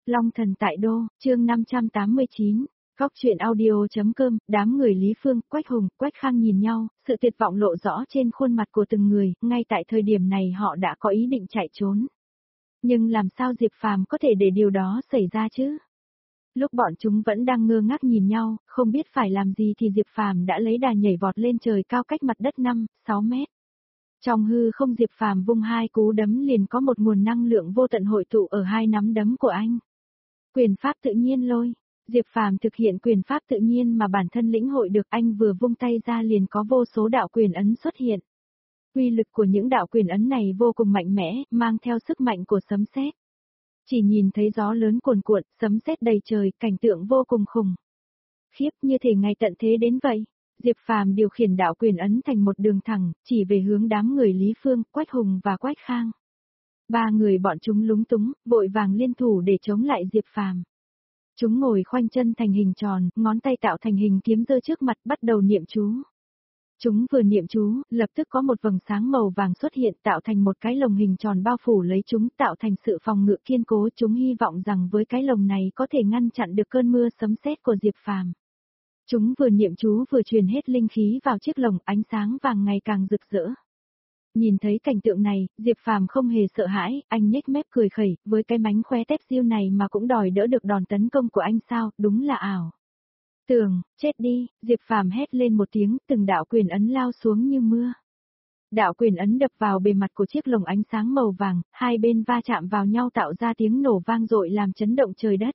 Long thần tại đô, chương 589, góc truyện audio.com, đám người Lý Phương, Quách Hùng, Quách Khang nhìn nhau, sự tuyệt vọng lộ rõ trên khuôn mặt của từng người, ngay tại thời điểm này họ đã có ý định chạy trốn. Nhưng làm sao Diệp Phàm có thể để điều đó xảy ra chứ? Lúc bọn chúng vẫn đang ngơ ngác nhìn nhau, không biết phải làm gì thì Diệp Phàm đã lấy đà nhảy vọt lên trời cao cách mặt đất 5-6 mét. Trong hư không Diệp Phàm vung hai cú đấm liền có một nguồn năng lượng vô tận hội tụ ở hai nắm đấm của anh. Quyền pháp tự nhiên lôi. Diệp Phàm thực hiện quyền pháp tự nhiên mà bản thân lĩnh hội được, anh vừa vung tay ra liền có vô số đạo quyền ấn xuất hiện. Uy lực của những đạo quyền ấn này vô cùng mạnh mẽ, mang theo sức mạnh của sấm sét. Chỉ nhìn thấy gió lớn cuồn cuộn, sấm sét đầy trời, cảnh tượng vô cùng khủng khiếp, như thể ngày tận thế đến vậy. Diệp Phàm điều khiển đạo quyền ấn thành một đường thẳng, chỉ về hướng đám người Lý Phương, Quách Hùng và Quách Khang. Ba người bọn chúng lúng túng, vội vàng liên thủ để chống lại Diệp Phàm. Chúng ngồi khoanh chân thành hình tròn, ngón tay tạo thành hình kiếm giơ trước mặt, bắt đầu niệm chú. Chúng vừa niệm chú, lập tức có một vầng sáng màu vàng xuất hiện, tạo thành một cái lồng hình tròn bao phủ lấy chúng, tạo thành sự phòng ngự kiên cố. Chúng hy vọng rằng với cái lồng này có thể ngăn chặn được cơn mưa sấm sét của Diệp Phàm. Chúng vừa niệm chú vừa truyền hết linh khí vào chiếc lồng, ánh sáng vàng ngày càng rực rỡ. Nhìn thấy cảnh tượng này, Diệp Phàm không hề sợ hãi, anh nhếch mép cười khẩy, với cái mánh khóe tép diêu này mà cũng đòi đỡ được đòn tấn công của anh sao, đúng là ảo. Tường, chết đi, Diệp Phàm hét lên một tiếng, từng đạo quyền ấn lao xuống như mưa. Đạo quyền ấn đập vào bề mặt của chiếc lồng ánh sáng màu vàng, hai bên va chạm vào nhau tạo ra tiếng nổ vang dội làm chấn động trời đất.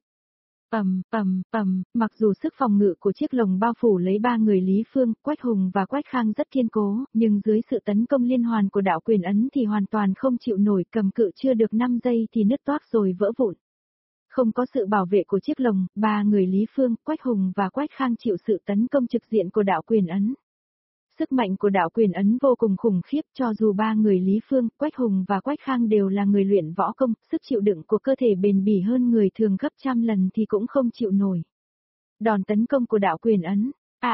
Mặc dù sức phòng ngự của chiếc lồng bao phủ lấy ba người Lý Phương, Quách Hùng và Quách Khang rất kiên cố, nhưng dưới sự tấn công liên hoàn của đạo quyền ấn thì hoàn toàn không chịu nổi, cầm cự chưa được 5 giây thì nứt toác rồi vỡ vụn. Không có sự bảo vệ của chiếc lồng, ba người Lý Phương, Quách Hùng và Quách Khang chịu sự tấn công trực diện của đạo quyền ấn. Sức mạnh của đạo quyền ấn vô cùng khủng khiếp, cho dù ba người Lý Phương, Quách Hùng và Quách Khang đều là người luyện võ công, sức chịu đựng của cơ thể bền bỉ hơn người thường gấp trăm lần thì cũng không chịu nổi. Đòn tấn công của đạo quyền ấn,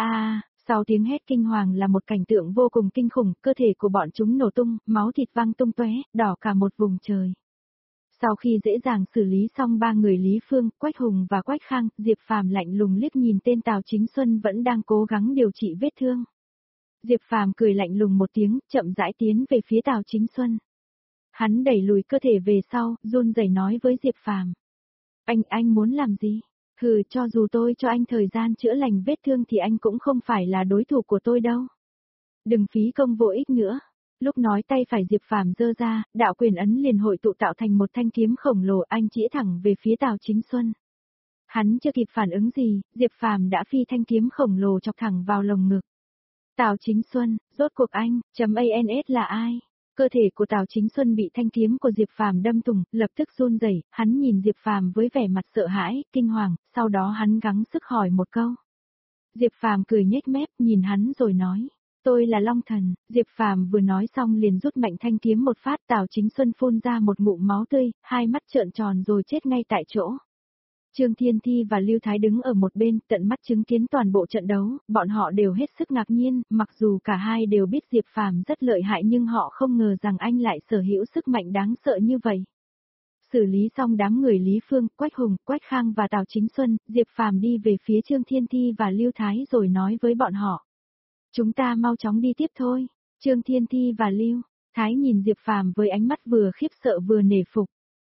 sau tiếng hét kinh hoàng là một cảnh tượng vô cùng kinh khủng, cơ thể của bọn chúng nổ tung, máu thịt văng tung tóe, đỏ cả một vùng trời. Sau khi dễ dàng xử lý xong ba người Lý Phương, Quách Hùng và Quách Khang, Diệp Phàm lạnh lùng liếc nhìn tên Tào Chính Xuân vẫn đang cố gắng điều trị vết thương. Diệp Phàm cười lạnh lùng một tiếng, chậm rãi tiến về phía Tào Chính Xuân. Hắn đẩy lùi cơ thể về sau, run rẩy nói với Diệp Phàm: Anh muốn làm gì? Hừ, cho dù tôi cho anh thời gian chữa lành vết thương thì anh cũng không phải là đối thủ của tôi đâu. Đừng phí công vô ích nữa. Lúc nói tay phải Diệp Phàm giơ ra, đạo quyền ấn liền hội tụ tạo thành một thanh kiếm khổng lồ, anh chĩa thẳng về phía Tào Chính Xuân. Hắn chưa kịp phản ứng gì, Diệp Phàm đã phi thanh kiếm khổng lồ chọc thẳng vào lồng ngực. Tào Chính Xuân, rốt cuộc anh.ans là ai? Cơ thể của Tào Chính Xuân bị thanh kiếm của Diệp Phàm đâm thủng, lập tức run rẩy, hắn nhìn Diệp Phàm với vẻ mặt sợ hãi, kinh hoàng, sau đó hắn gắng sức hỏi một câu. Diệp Phàm cười nhếch mép, nhìn hắn rồi nói: "Tôi là Long Thần." Diệp Phàm vừa nói xong liền rút mạnh thanh kiếm một phát, Tào Chính Xuân phun ra một ngụm máu tươi, hai mắt trợn tròn rồi chết ngay tại chỗ. Trương Thiên Thi và Lưu Thái đứng ở một bên, tận mắt chứng kiến toàn bộ trận đấu, bọn họ đều hết sức ngạc nhiên, mặc dù cả hai đều biết Diệp Phàm rất lợi hại nhưng họ không ngờ rằng anh lại sở hữu sức mạnh đáng sợ như vậy. Xử lý xong đám người Lý Phương, Quách Hùng, Quách Khang và Tào Chính Xuân, Diệp Phàm đi về phía Trương Thiên Thi và Lưu Thái rồi nói với bọn họ: "Chúng ta mau chóng đi tiếp thôi." Trương Thiên Thi và Lưu Thái nhìn Diệp Phàm với ánh mắt vừa khiếp sợ vừa nể phục.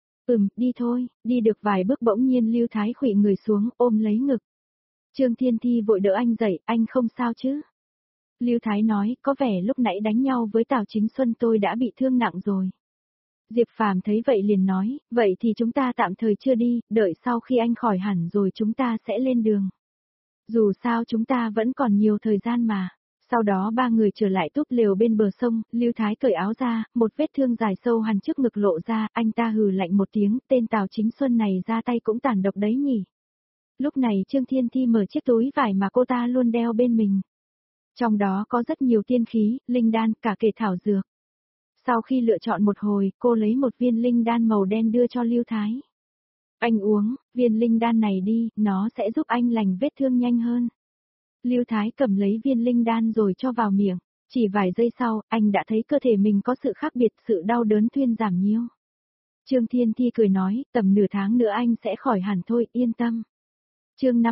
Đi thôi." Đi được vài bước bỗng nhiên Lưu Thái khuỵu người xuống, ôm lấy ngực. Trương Thiên Thi vội đỡ anh dậy: "Anh không sao chứ?" Lưu Thái nói: "Có vẻ lúc nãy đánh nhau với Tào Chính Xuân tôi đã bị thương nặng rồi." Diệp Phàm thấy vậy liền nói: "Vậy thì chúng ta tạm thời chưa đi, đợi sau khi anh khỏi hẳn rồi chúng ta sẽ lên đường. Dù sao chúng ta vẫn còn nhiều thời gian mà." Sau đó ba người trở lại túp lều bên bờ sông, Lưu Thái cởi áo ra, một vết thương dài sâu hằn trước ngực lộ ra, anh ta hừ lạnh một tiếng, tên Tào Chính Xuân này ra tay cũng tàn độc đấy nhỉ. Lúc này Trương Thiên Thi mở chiếc túi vải mà cô ta luôn đeo bên mình. Trong đó có rất nhiều tiên khí, linh đan, cả kể thảo dược. Sau khi lựa chọn một hồi, cô lấy một viên linh đan màu đen đưa cho Lưu Thái. "Anh uống viên linh đan này đi, nó sẽ giúp anh lành vết thương nhanh hơn." Lưu Thái cầm lấy viên linh đan rồi cho vào miệng, chỉ vài giây sau, anh đã thấy cơ thể mình có sự khác biệt, sự đau đớn thuyên giảm nhiều. Trương Thiên Thi cười nói, tầm nửa tháng nữa anh sẽ khỏi hẳn thôi, yên tâm. Chương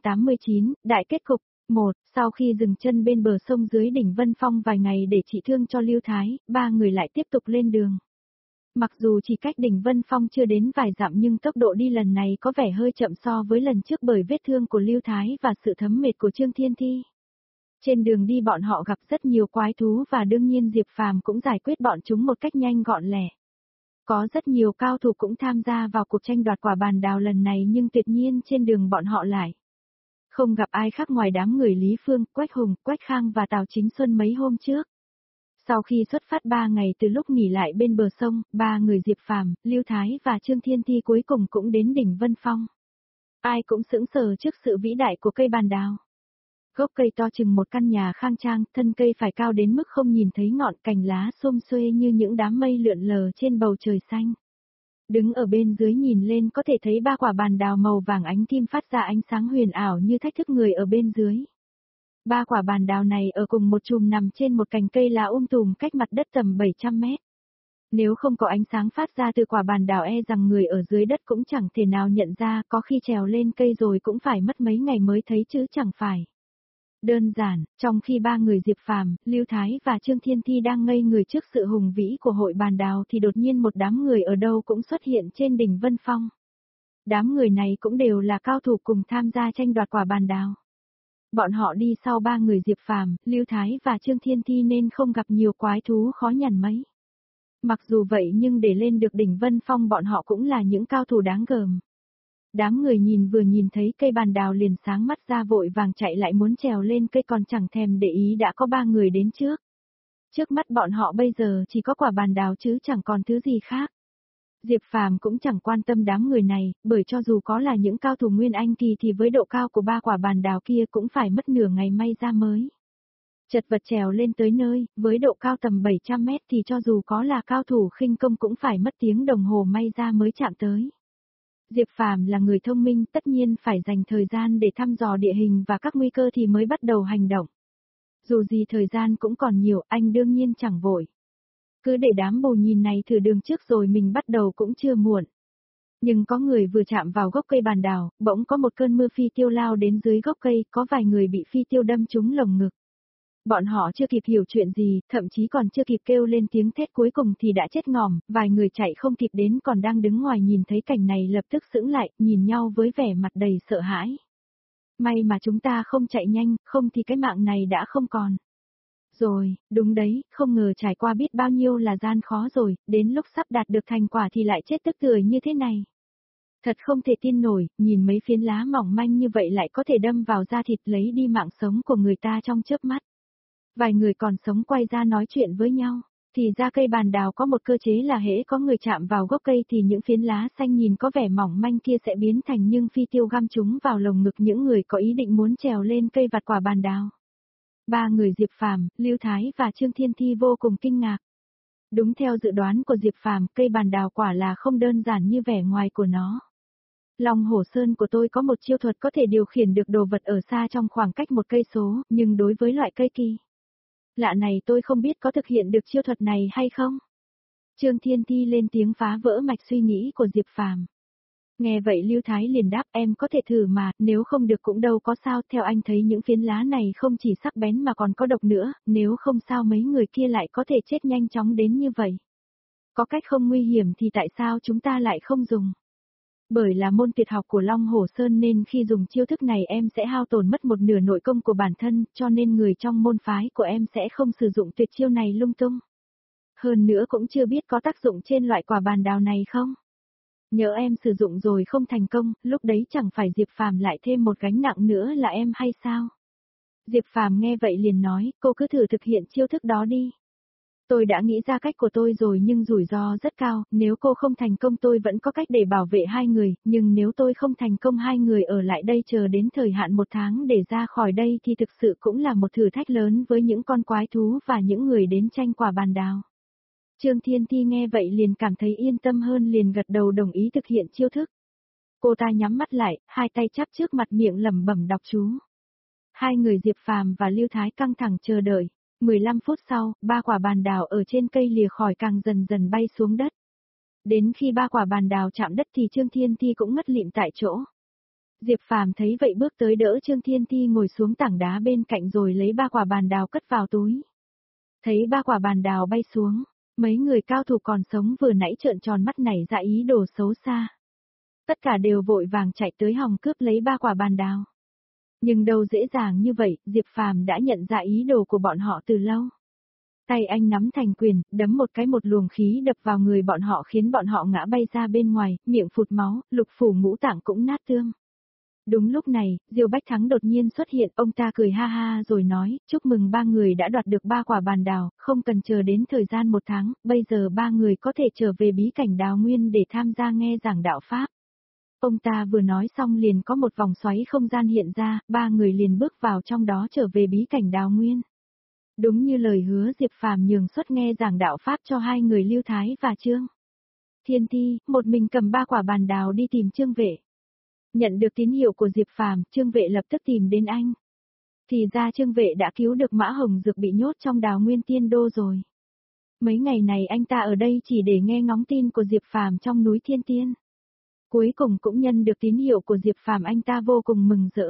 589, Đại kết cục. 1. Sau khi dừng chân bên bờ sông dưới đỉnh Vân Phong vài ngày để trị thương cho Lưu Thái, ba người lại tiếp tục lên đường. Mặc dù chỉ cách đỉnh Vân Phong chưa đến vài dặm nhưng tốc độ đi lần này có vẻ hơi chậm so với lần trước bởi vết thương của Lưu Thái và sự thấm mệt của Trương Thiên Thi. Trên đường đi bọn họ gặp rất nhiều quái thú và đương nhiên Diệp Phàm cũng giải quyết bọn chúng một cách nhanh gọn lẹ. Có rất nhiều cao thủ cũng tham gia vào cuộc tranh đoạt quả bàn đào lần này nhưng tuyệt nhiên trên đường bọn họ lại không gặp ai khác ngoài đám người Lý Phương, Quách Hùng, Quách Khang và Tào Chính Xuân mấy hôm trước. Sau khi xuất phát 3 ngày từ lúc nghỉ lại bên bờ sông, ba người Diệp Phàm, Lưu Thái và Trương Thiên Thi cuối cùng cũng đến đỉnh Vân Phong. Ai cũng sững sờ trước sự vĩ đại của cây bàn đào. Gốc cây to chừng một căn nhà khang trang, thân cây phải cao đến mức không nhìn thấy ngọn, cành lá xum xuê như những đám mây lượn lờ trên bầu trời xanh. Đứng ở bên dưới nhìn lên có thể thấy ba quả bàn đào màu vàng ánh kim phát ra ánh sáng huyền ảo như thách thức người ở bên dưới. Ba quả bàn đào này ở cùng một chùm nằm trên một cành cây lá tùm cách mặt đất tầm 700 mét. Nếu không có ánh sáng phát ra từ quả bàn đào e rằng người ở dưới đất cũng chẳng thể nào nhận ra, có khi trèo lên cây rồi cũng phải mất mấy ngày mới thấy chứ chẳng phải. Đơn giản, trong khi ba người Diệp Phàm, Lưu Thái và Trương Thiên Thi đang ngây người trước sự hùng vĩ của hội bàn đào thì đột nhiên một đám người ở đâu cũng xuất hiện trên đỉnh Vân Phong. Đám người này cũng đều là cao thủ cùng tham gia tranh đoạt quả bàn đào. Bọn họ đi sau ba người Diệp Phàm, Lưu Thái và Trương Thiên Thi nên không gặp nhiều quái thú khó nhằn mấy. Mặc dù vậy nhưng để lên được đỉnh Vân Phong bọn họ cũng là những cao thủ đáng gờm. Đám người vừa nhìn thấy cây bàn đào liền sáng mắt ra vội vàng chạy lại muốn trèo lên cây còn chẳng thèm để ý đã có ba người đến trước. Trước mắt bọn họ bây giờ chỉ có quả bàn đào chứ chẳng còn thứ gì khác. Diệp Phàm cũng chẳng quan tâm đám người này, bởi cho dù có là những cao thủ Nguyên Anh kỳ thì với độ cao của ba quả bàn đào kia cũng phải mất nửa ngày may ra mới. Chật vật trèo lên tới nơi, với độ cao tầm 700 mét thì cho dù có là cao thủ khinh công cũng phải mất tiếng đồng hồ may ra mới chạm tới. Diệp Phàm là người thông minh tất nhiên phải dành thời gian để thăm dò địa hình và các nguy cơ thì mới bắt đầu hành động. Dù gì thời gian cũng còn nhiều, anh đương nhiên chẳng vội. Cứ để đám bồ nhìn này thử đường trước rồi mình bắt đầu cũng chưa muộn. Nhưng có người vừa chạm vào gốc cây bàn đào, bỗng có một cơn mưa phi tiêu lao đến dưới gốc cây, có vài người bị phi tiêu đâm trúng lồng ngực. Bọn họ chưa kịp hiểu chuyện gì, thậm chí còn chưa kịp kêu lên tiếng thét cuối cùng thì đã chết ngòm, vài người chạy không kịp đến còn đang đứng ngoài nhìn thấy cảnh này lập tức sững lại, nhìn nhau với vẻ mặt đầy sợ hãi. May mà chúng ta không chạy nhanh, không thì cái mạng này đã không còn. Rồi, đúng đấy, không ngờ trải qua biết bao nhiêu là gian khó rồi, đến lúc sắp đạt được thành quả thì lại chết tức tưởi như thế này. Thật không thể tin nổi, nhìn mấy phiến lá mỏng manh như vậy lại có thể đâm vào da thịt lấy đi mạng sống của người ta trong chớp mắt. Vài người còn sống quay ra nói chuyện với nhau, thì ra cây bàn đào có một cơ chế là hễ có người chạm vào gốc cây thì những phiến lá xanh nhìn có vẻ mỏng manh kia sẽ biến thành nhưng phi tiêu găm chúng vào lồng ngực những người có ý định muốn trèo lên cây vặt quả bàn đào. Ba người Diệp Phàm, Lưu Thái và Trương Thiên Thi vô cùng kinh ngạc. Đúng theo dự đoán của Diệp Phàm, cây bàn đào quả là không đơn giản như vẻ ngoài của nó. Long Hổ Sơn của tôi có một chiêu thuật có thể điều khiển được đồ vật ở xa trong khoảng cách một cây số, nhưng đối với loại cây kỳ lạ này tôi không biết có thực hiện được chiêu thuật này hay không. Trương Thiên Thi lên tiếng phá vỡ mạch suy nghĩ của Diệp Phàm. Nghe vậy Lưu Thái liền đáp em có thể thử mà, nếu không được cũng đâu có sao, theo anh thấy những phiến lá này không chỉ sắc bén mà còn có độc nữa, nếu không sao mấy người kia lại có thể chết nhanh chóng đến như vậy. Có cách không nguy hiểm thì tại sao chúng ta lại không dùng? Bởi là môn tuyệt học của Long Hổ Sơn nên khi dùng chiêu thức này em sẽ hao tổn mất một nửa nội công của bản thân, cho nên người trong môn phái của em sẽ không sử dụng tuyệt chiêu này lung tung. Hơn nữa cũng chưa biết có tác dụng trên loại quả bàn đào này không? Nhớ em sử dụng rồi không thành công, lúc đấy chẳng phải Diệp Phàm lại thêm một gánh nặng nữa là em hay sao? Diệp Phàm nghe vậy liền nói, cô cứ thử thực hiện chiêu thức đó đi. Tôi đã nghĩ ra cách của tôi rồi nhưng rủi ro rất cao, nếu cô không thành công tôi vẫn có cách để bảo vệ hai người, nhưng nếu tôi không thành công hai người ở lại đây chờ đến thời hạn 1 tháng để ra khỏi đây thì thực sự cũng là một thử thách lớn với những con quái thú và những người đến tranh quả bàn đào. Trương Thiên Thi nghe vậy liền cảm thấy yên tâm hơn liền gật đầu đồng ý thực hiện chiêu thức. Cô ta nhắm mắt lại, hai tay chắp trước mặt miệng lẩm bẩm đọc chú. Hai người Diệp Phàm và Lưu Thái căng thẳng chờ đợi. 15 phút sau, ba quả bàn đào ở trên cây lìa khỏi càng dần dần bay xuống đất. Đến khi ba quả bàn đào chạm đất thì Trương Thiên Thi cũng ngất lịm tại chỗ. Diệp Phàm thấy vậy bước tới đỡ Trương Thiên Thi ngồi xuống tảng đá bên cạnh rồi lấy ba quả bàn đào cất vào túi. Thấy ba quả bàn đào bay xuống, mấy người cao thủ còn sống vừa nãy trợn tròn mắt nảy ra ý đồ xấu xa. Tất cả đều vội vàng chạy tới hòng cướp lấy ba quả bàn đào. Nhưng đâu dễ dàng như vậy, Diệp Phàm đã nhận ra ý đồ của bọn họ từ lâu. Tay anh nắm thành quyền, đấm một cái một luồng khí đập vào người bọn họ khiến bọn họ ngã bay ra bên ngoài, miệng phụt máu, lục phủ ngũ tạng cũng nát tương. Đúng lúc này, Diêu Bách Thắng đột nhiên xuất hiện, ông ta cười ha ha rồi nói, chúc mừng ba người đã đoạt được ba quả bàn đào, không cần chờ đến thời gian 1 tháng, bây giờ ba người có thể trở về bí cảnh Đào Nguyên để tham gia nghe giảng đạo Pháp. Ông ta vừa nói xong liền có một vòng xoáy không gian hiện ra, ba người liền bước vào trong đó trở về bí cảnh Đào Nguyên. Đúng như lời hứa, Diệp Phàm nhường suất nghe giảng đạo Pháp cho hai người Lưu Thái và Trương Thiên Thi, một mình cầm ba quả bàn đào đi tìm Trương Vệ. Nhận được tín hiệu của Diệp Phàm, Trương Vệ lập tức tìm đến anh. Thì ra Trương Vệ đã cứu được Mã Hồng Dược bị nhốt trong Đào Nguyên Tiên Đô rồi. Mấy ngày này anh ta ở đây chỉ để nghe ngóng tin của Diệp Phàm trong núi Thiên Tiên. Cuối cùng cũng nhận được tín hiệu của Diệp Phàm, anh ta vô cùng mừng rỡ.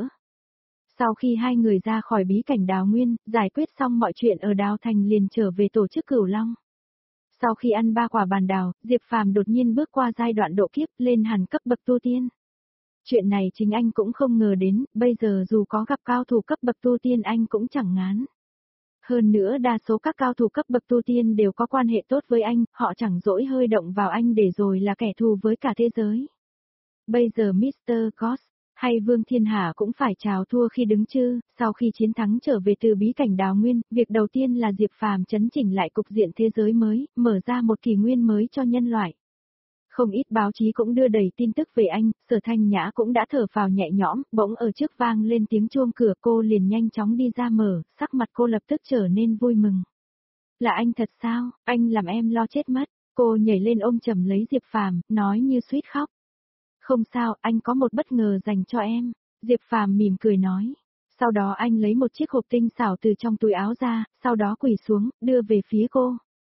Sau khi hai người ra khỏi bí cảnh Đào Nguyên, giải quyết xong mọi chuyện ở Đào Thành liền trở về tổ chức Cửu Long. Sau khi ăn ba quả bàn đào, Diệp Phàm đột nhiên bước qua giai đoạn độ kiếp lên hẳn cấp bậc tu tiên. Chuyện này chính anh cũng không ngờ đến, bây giờ dù có gặp cao thủ cấp bậc tu tiên anh cũng chẳng ngán. Hơn nữa đa số các cao thủ cấp bậc tu tiên đều có quan hệ tốt với anh, họ chẳng dỗi hơi động vào anh để rồi là kẻ thù với cả thế giới. Bây giờ Mr. Goss hay Vương Thiên Hà cũng phải chào thua khi đứng chư, sau khi chiến thắng trở về từ bí cảnh Đào Nguyên, việc đầu tiên là Diệp Phàm chấn chỉnh lại cục diện thế giới mới, mở ra một kỷ nguyên mới cho nhân loại. Không ít báo chí cũng đưa đầy tin tức về anh, Sở Thanh Nhã cũng đã thở phào nhẹ nhõm, bỗng ở trước vang lên tiếng chuông cửa, cô liền nhanh chóng đi ra mở, sắc mặt cô lập tức trở nên vui mừng. Là anh thật sao, anh làm em lo chết mất, cô nhảy lên ôm chầm lấy Diệp Phàm, nói như suýt khóc. Không sao, anh có một bất ngờ dành cho em, Diệp Phàm mỉm cười nói. Sau đó anh lấy một chiếc hộp tinh xảo từ trong túi áo ra, sau đó quỳ xuống, đưa về phía cô.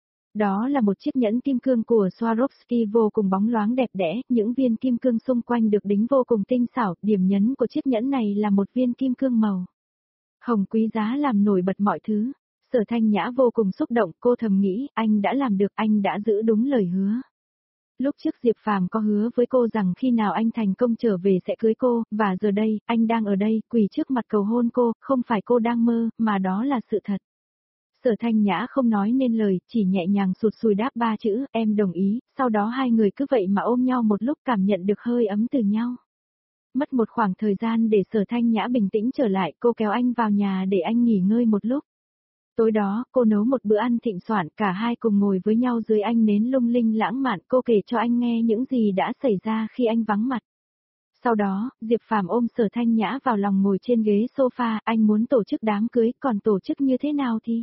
Đó là một chiếc nhẫn kim cương của Swarovski vô cùng bóng loáng đẹp đẽ, những viên kim cương xung quanh được đính vô cùng tinh xảo, điểm nhấn của chiếc nhẫn này là một viên kim cương màu hồng quý giá làm nổi bật mọi thứ. Sở Thanh Nhã vô cùng xúc động, cô thầm nghĩ, anh đã làm được, anh đã giữ đúng lời hứa. Lúc trước Diệp Phàm có hứa với cô rằng khi nào anh thành công trở về sẽ cưới cô, và giờ đây, anh đang ở đây, quỳ trước mặt cầu hôn cô, không phải cô đang mơ, mà đó là sự thật. Sở Thanh Nhã không nói nên lời, chỉ nhẹ nhàng sụt sùi đáp 3 chữ, em đồng ý, sau đó hai người cứ vậy mà ôm nhau một lúc, cảm nhận được hơi ấm từ nhau. Mất một khoảng thời gian để Sở Thanh Nhã bình tĩnh trở lại, cô kéo anh vào nhà để anh nghỉ ngơi một lúc. Tối đó, cô nấu một bữa ăn thịnh soạn, cả hai cùng ngồi với nhau dưới ánh nến lung linh lãng mạn, cô kể cho anh nghe những gì đã xảy ra khi anh vắng mặt. Sau đó, Diệp Phàm ôm Sở Thanh Nhã vào lòng ngồi trên ghế sofa, anh muốn tổ chức đám cưới, còn tổ chức như thế nào thì?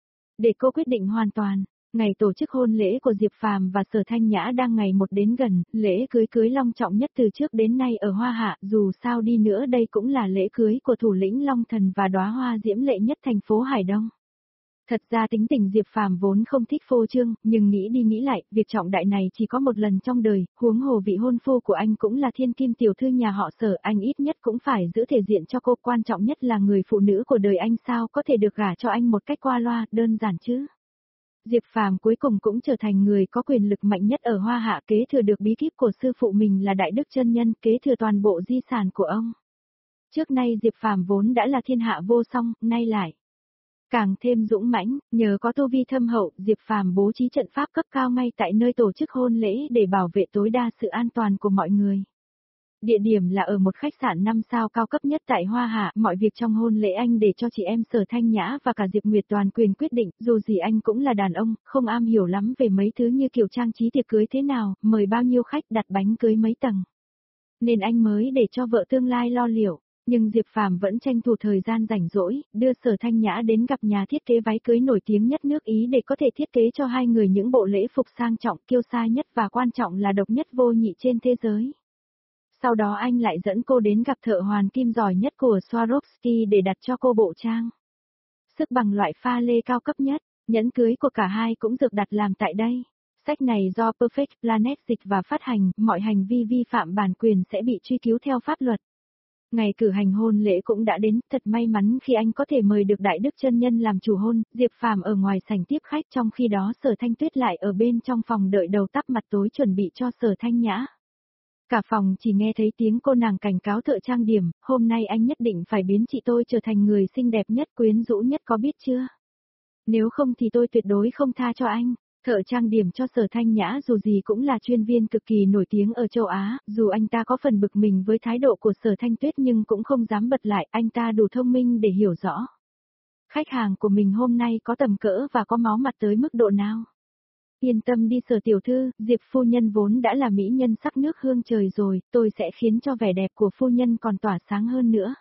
Để cô quyết định hoàn toàn. Ngày tổ chức hôn lễ của Diệp Phàm và Sở Thanh Nhã đang ngày một đến gần, lễ cưới long trọng nhất từ trước đến nay ở Hoa Hạ, dù sao đi nữa đây cũng là lễ cưới của thủ lĩnh Long Thần và đóa hoa diễm lệ nhất thành phố Hải Đông. Thật ra tính tình Diệp Phàm vốn không thích phô trương, nhưng nghĩ đi nghĩ lại, việc trọng đại này chỉ có một lần trong đời, huống hồ vị hôn phu của anh cũng là thiên kim tiểu thư nhà họ Sở, anh ít nhất cũng phải giữ thể diện cho cô, quan trọng nhất là người phụ nữ của đời anh sao có thể được gả cho anh một cách qua loa, đơn giản chứ. Diệp Phàm cuối cùng cũng trở thành người có quyền lực mạnh nhất ở Hoa Hạ, kế thừa được bí kíp của sư phụ mình là Đại Đức Chân Nhân, kế thừa toàn bộ di sản của ông. Trước nay Diệp Phàm vốn đã là thiên hạ vô song, nay lại càng thêm dũng mãnh, nhờ có tu vi thâm hậu, Diệp Phàm bố trí trận pháp cấp cao ngay tại nơi tổ chức hôn lễ để bảo vệ tối đa sự an toàn của mọi người. Địa điểm là ở một khách sạn 5 sao cao cấp nhất tại Hoa Hạ, mọi việc trong hôn lễ anh để cho chị em Sở Thanh Nhã và cả Diệp Nguyệt toàn quyền quyết định, dù gì anh cũng là đàn ông, không am hiểu lắm về mấy thứ như kiểu trang trí tiệc cưới thế nào, mời bao nhiêu khách, đặt bánh cưới mấy tầng. Nên anh mới để cho vợ tương lai lo liệu. Nhưng Diệp Phàm vẫn tranh thủ thời gian rảnh rỗi, đưa Sở Thanh Nhã đến gặp nhà thiết kế váy cưới nổi tiếng nhất nước Ý để có thể thiết kế cho hai người những bộ lễ phục sang trọng, kiêu sa nhất và quan trọng là độc nhất vô nhị trên thế giới. Sau đó anh lại dẫn cô đến gặp thợ hoàn kim giỏi nhất của Swarovski để đặt cho cô bộ trang sức bằng loại pha lê cao cấp nhất, nhẫn cưới của cả hai cũng được đặt làm tại đây. Sách này do Perfect Planet dịch và phát hành, mọi hành vi vi phạm bản quyền sẽ bị truy cứu theo pháp luật. Ngày cử hành hôn lễ cũng đã đến, thật may mắn khi anh có thể mời được Đại Đức chân nhân làm chủ hôn, Diệp Phàm ở ngoài sảnh tiếp khách, trong khi đó Sở Thanh Tuyết lại ở bên trong phòng đợi đầu tắp mặt tối chuẩn bị cho Sở Thanh Nhã. Cả phòng chỉ nghe thấy tiếng cô nàng cảnh cáo thợ trang điểm, hôm nay anh nhất định phải biến chị tôi trở thành người xinh đẹp nhất quyến rũ nhất có biết chưa? Nếu không thì tôi tuyệt đối không tha cho anh. Thợ trang điểm cho Sở Thanh Nhã dù gì cũng là chuyên viên cực kỳ nổi tiếng ở châu Á, dù anh ta có phần bực mình với thái độ của Sở Thanh Tuyết nhưng cũng không dám bật lại, anh ta đủ thông minh để hiểu rõ. Khách hàng của mình hôm nay có tầm cỡ và có máu mặt tới mức độ nào. Yên tâm đi Sở tiểu thư, Diệp phu nhân vốn đã là mỹ nhân sắc nước hương trời rồi, tôi sẽ khiến cho vẻ đẹp của phu nhân còn tỏa sáng hơn nữa.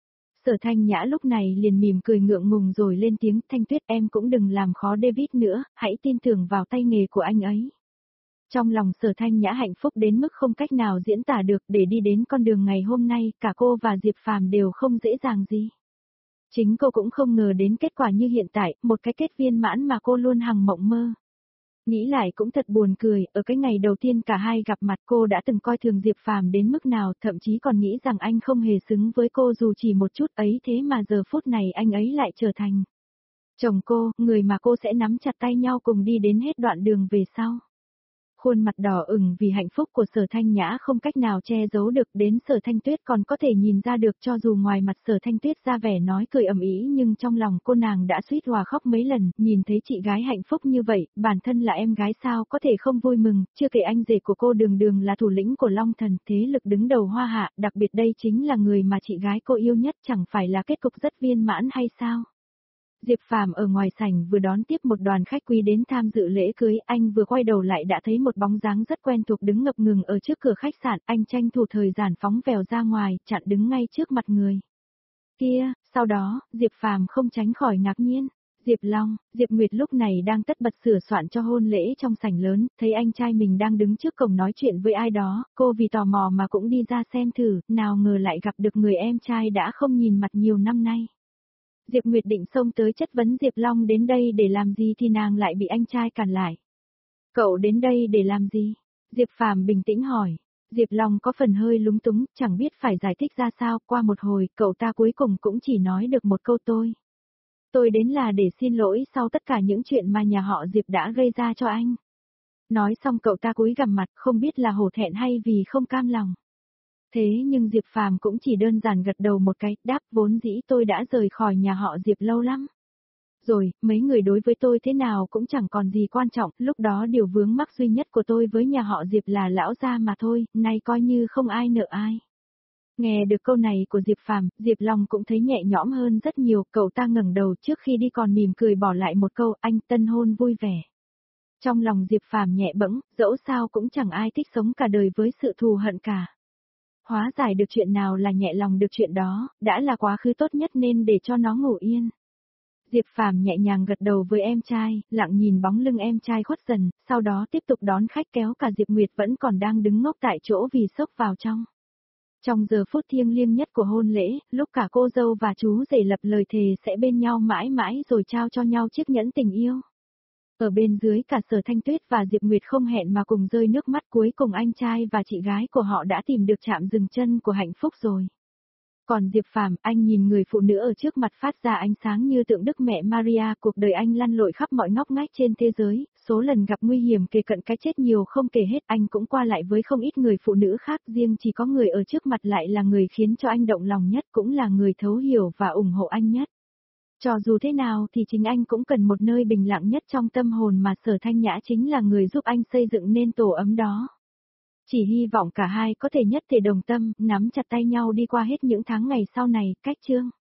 Sở Thanh Nhã lúc này liền mỉm cười ngượng ngùng rồi lên tiếng, Thanh Tuyết em cũng đừng làm khó David nữa, hãy tin tưởng vào tay nghề của anh ấy. Trong lòng Sở Thanh Nhã hạnh phúc đến mức không cách nào diễn tả được, để đi đến con đường ngày hôm nay, cả cô và Diệp Phàm đều không dễ dàng gì. Chính cô cũng không ngờ đến kết quả như hiện tại, một cái kết viên mãn mà cô luôn hằng mộng mơ. Nghĩ lại cũng thật buồn cười, ở cái ngày đầu tiên cả hai gặp mặt cô đã từng coi thường Diệp Phàm đến mức nào, thậm chí còn nghĩ rằng anh không hề xứng với cô dù chỉ một chút ấy, thế mà giờ phút này anh ấy lại trở thành chồng cô, người mà cô sẽ nắm chặt tay nhau cùng đi đến hết đoạn đường về sau. Khuôn mặt đỏ ửng vì hạnh phúc của Sở Thanh Nhã không cách nào che giấu được, đến Sở Thanh Tuyết còn có thể nhìn ra được, cho dù ngoài mặt Sở Thanh Tuyết ra vẻ nói cười ầm ĩ nhưng trong lòng cô nàng đã suýt hòa khóc mấy lần, nhìn thấy chị gái hạnh phúc như vậy, bản thân là em gái sao có thể không vui mừng, chưa kể anh rể của cô đường đường là thủ lĩnh của Long Thần, thế lực đứng đầu Hoa Hạ, đặc biệt đây chính là người mà chị gái cô yêu nhất, chẳng phải là kết cục rất viên mãn hay sao? Diệp Phàm ở ngoài sảnh vừa đón tiếp một đoàn khách quý đến tham dự lễ cưới, anh vừa quay đầu lại đã thấy một bóng dáng rất quen thuộc đứng ngập ngừng ở trước cửa khách sạn, anh tranh thủ thời gian phóng vèo ra ngoài, chặn đứng ngay trước mặt người kia, sau đó, Diệp Phàm không tránh khỏi ngạc nhiên. Diệp Long, Diệp Nguyệt lúc này đang tất bật sửa soạn cho hôn lễ trong sảnh lớn, thấy anh trai mình đang đứng trước cổng nói chuyện với ai đó, cô vì tò mò mà cũng đi ra xem thử, nào ngờ lại gặp được người em trai đã không nhìn mặt nhiều năm nay. Diệp Nguyệt định xông tới chất vấn Diệp Long đến đây để làm gì thì nàng lại bị anh trai cản lại. Cậu đến đây để làm gì? Diệp Phàm bình tĩnh hỏi. Diệp Long có phần hơi lúng túng, chẳng biết phải giải thích ra sao, qua một hồi, cậu ta cuối cùng cũng chỉ nói được một câu tôi. Tôi đến là để xin lỗi sau tất cả những chuyện mà nhà họ Diệp đã gây ra cho anh. Nói xong cậu ta cúi gằm mặt, không biết là hổ thẹn hay vì không cam lòng. Thế nhưng Diệp Phàm cũng chỉ đơn giản gật đầu một cái, đáp vốn dĩ tôi đã rời khỏi nhà họ Diệp lâu lắm. Rồi, mấy người đối với tôi thế nào cũng chẳng còn gì quan trọng, lúc đó điều vướng mắc duy nhất của tôi với nhà họ Diệp là lão gia mà thôi, nay coi như không ai nợ ai. Nghe được câu này của Diệp Phàm, Diệp Long cũng thấy nhẹ nhõm hơn rất nhiều, cậu ta ngẩng đầu trước khi đi còn mỉm cười bỏ lại một câu, anh tân hôn vui vẻ. Trong lòng Diệp Phàm nhẹ bẫng, dẫu sao cũng chẳng ai thích sống cả đời với sự thù hận cả. Hóa giải được chuyện nào là nhẹ lòng được chuyện đó, đã là quá khứ tốt nhất nên để cho nó ngủ yên. Diệp Phàm nhẹ nhàng gật đầu với em trai, lặng nhìn bóng lưng em trai khuất dần, sau đó tiếp tục đón khách kéo cả Diệp Nguyệt vẫn còn đang đứng ngốc tại chỗ vì sốc vào trong. Trong giờ phút thiêng liêng nhất của hôn lễ, lúc cả cô dâu và chú rể lập lời thề sẽ bên nhau mãi mãi rồi trao cho nhau chiếc nhẫn tình yêu. Ở bên dưới cả Sở Thanh Tuyết và Diệp Nguyệt không hẹn mà cùng rơi nước mắt, cuối cùng anh trai và chị gái của họ đã tìm được chạm dừng chân của hạnh phúc rồi. Còn Diệp Phàm, anh nhìn người phụ nữ ở trước mặt phát ra ánh sáng như tượng Đức Mẹ Maria, cuộc đời anh lăn lội khắp mọi ngóc ngách trên thế giới, số lần gặp nguy hiểm kề cận cái chết nhiều không kể hết, anh cũng qua lại với không ít người phụ nữ khác, riêng chỉ có người ở trước mặt lại là người khiến cho anh động lòng nhất, cũng là người thấu hiểu và ủng hộ anh nhất. Cho dù thế nào thì chính anh cũng cần một nơi bình lặng nhất trong tâm hồn mà Sở Thanh Nhã chính là người giúp anh xây dựng nên tổ ấm đó. Chỉ hy vọng cả hai có thể nhất thể đồng tâm, nắm chặt tay nhau đi qua hết những tháng ngày sau này, cách chương.